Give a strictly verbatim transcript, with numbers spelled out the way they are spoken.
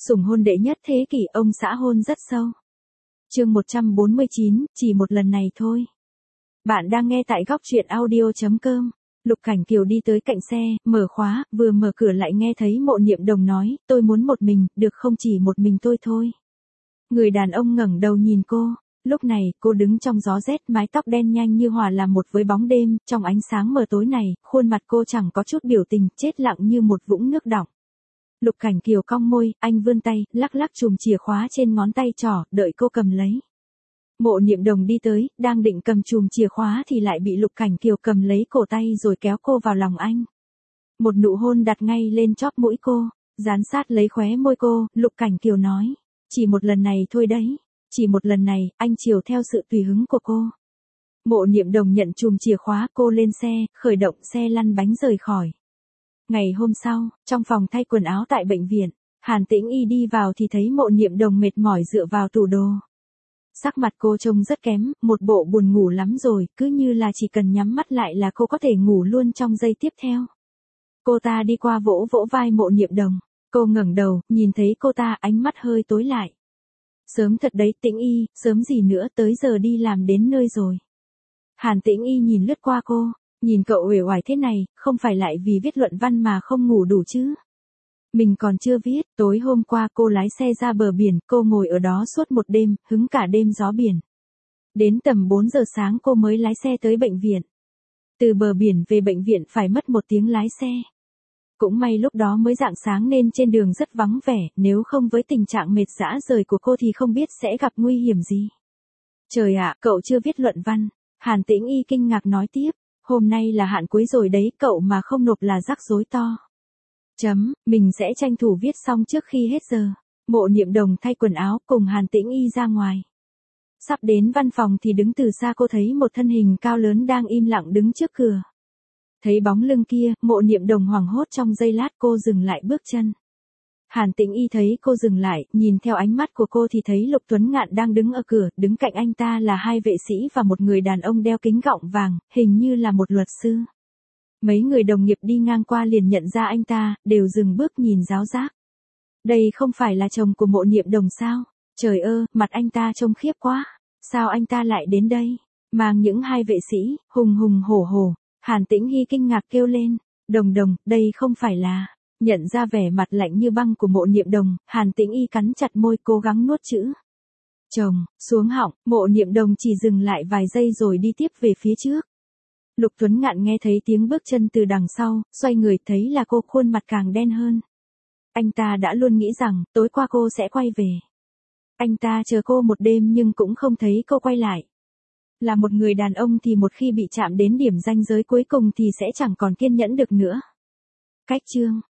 Sủng hôn đệ nhất thế kỷ, ông xã hôn rất sâu. Chương một trăm bốn mươi chín, chỉ một lần này thôi. Bạn đang nghe tại góc truyện audio chấm com. Lục Cảnh Kiều đi tới cạnh xe, mở khóa, vừa mở cửa lại nghe thấy Mộ Niệm Đồng nói, tôi muốn một mình, được không, chỉ một mình tôi thôi. Người đàn ông ngẩng đầu nhìn cô, lúc này, cô đứng trong gió rét, mái tóc đen nhanh như hòa làm một với bóng đêm, trong ánh sáng mờ tối này, khuôn mặt cô chẳng có chút biểu tình, chết lặng như một vũng nước đọng. Lục Cảnh Kiều cong môi, anh vươn tay, lắc lắc chùm chìa khóa trên ngón tay trỏ, đợi cô cầm lấy. Mộ Niệm Đồng đi tới, đang định cầm chùm chìa khóa thì lại bị Lục Cảnh Kiều cầm lấy cổ tay rồi kéo cô vào lòng anh. Một nụ hôn đặt ngay lên chóp mũi cô, dán sát lấy khóe môi cô, Lục Cảnh Kiều nói, chỉ một lần này thôi đấy, chỉ một lần này, anh chiều theo sự tùy hứng của cô. Mộ Niệm Đồng nhận chùm chìa khóa, cô lên xe, khởi động xe lăn bánh rời khỏi. Ngày hôm sau, trong phòng thay quần áo tại bệnh viện, Hàn Tĩnh Y đi vào thì thấy Mộ Niệm Đồng mệt mỏi dựa vào tủ đồ. Sắc mặt cô trông rất kém, một bộ buồn ngủ lắm rồi, cứ như là chỉ cần nhắm mắt lại là cô có thể ngủ luôn trong giây tiếp theo. Cô ta đi qua vỗ vỗ vai Mộ Niệm Đồng, cô ngẩng đầu, nhìn thấy cô ta, ánh mắt hơi tối lại. Sớm thật đấy Tĩnh Y, sớm gì nữa, tới giờ đi làm đến nơi rồi. Hàn Tĩnh Y nhìn lướt qua cô, nhìn cậu uể oải thế này, không phải lại vì viết luận văn mà không ngủ đủ chứ? Mình còn chưa viết, tối hôm qua cô lái xe ra bờ biển, cô ngồi ở đó suốt một đêm, hứng cả đêm gió biển. Đến tầm bốn giờ sáng cô mới lái xe tới bệnh viện. Từ bờ biển về bệnh viện phải mất một tiếng lái xe. Cũng may lúc đó mới rạng sáng nên trên đường rất vắng vẻ, nếu không với tình trạng mệt rã rời của cô thì không biết sẽ gặp nguy hiểm gì. Trời ạ, cậu chưa viết luận văn. Hàn Tĩnh Y kinh ngạc nói tiếp, hôm nay là hạn cuối rồi đấy, cậu mà không nộp là rắc rối to. Chấm, mình sẽ tranh thủ viết xong trước khi hết giờ. Mộ Niệm Đồng thay quần áo cùng Hàn Tĩnh Y ra ngoài. Sắp đến văn phòng thì đứng từ xa cô thấy một thân hình cao lớn đang im lặng đứng trước cửa. Thấy bóng lưng kia, Mộ Niệm Đồng hoảng hốt, trong giây lát cô dừng lại bước chân. Hàn Tĩnh Y thấy cô dừng lại, nhìn theo ánh mắt của cô thì thấy Lục Tuấn Ngạn đang đứng ở cửa, đứng cạnh anh ta là hai vệ sĩ và một người đàn ông đeo kính gọng vàng, hình như là một luật sư. Mấy người đồng nghiệp đi ngang qua liền nhận ra anh ta, đều dừng bước nhìn giáo giác. Đây không phải là chồng của Mộ Niệm Đồng sao? Trời ơi, mặt anh ta trông khiếp quá. Sao anh ta lại đến đây? Mang những hai vệ sĩ, hùng hùng hổ hổ. Hàn Tĩnh Y kinh ngạc kêu lên, Đồng Đồng, đây không phải là... Nhận ra vẻ mặt lạnh như băng của Mộ Niệm Đồng, Hàn Tĩnh Y cắn chặt môi cố gắng nuốt chữ. Chồng, xuống họng, Mộ Niệm Đồng chỉ dừng lại vài giây rồi đi tiếp về phía trước. Lục Tuấn Ngạn nghe thấy tiếng bước chân từ đằng sau, xoay người thấy là cô, khuôn mặt càng đen hơn. Anh ta đã luôn nghĩ rằng, tối qua cô sẽ quay về. Anh ta chờ cô một đêm nhưng cũng không thấy cô quay lại. Là một người đàn ông thì một khi bị chạm đến điểm ranh giới cuối cùng thì sẽ chẳng còn kiên nhẫn được nữa. Cách chương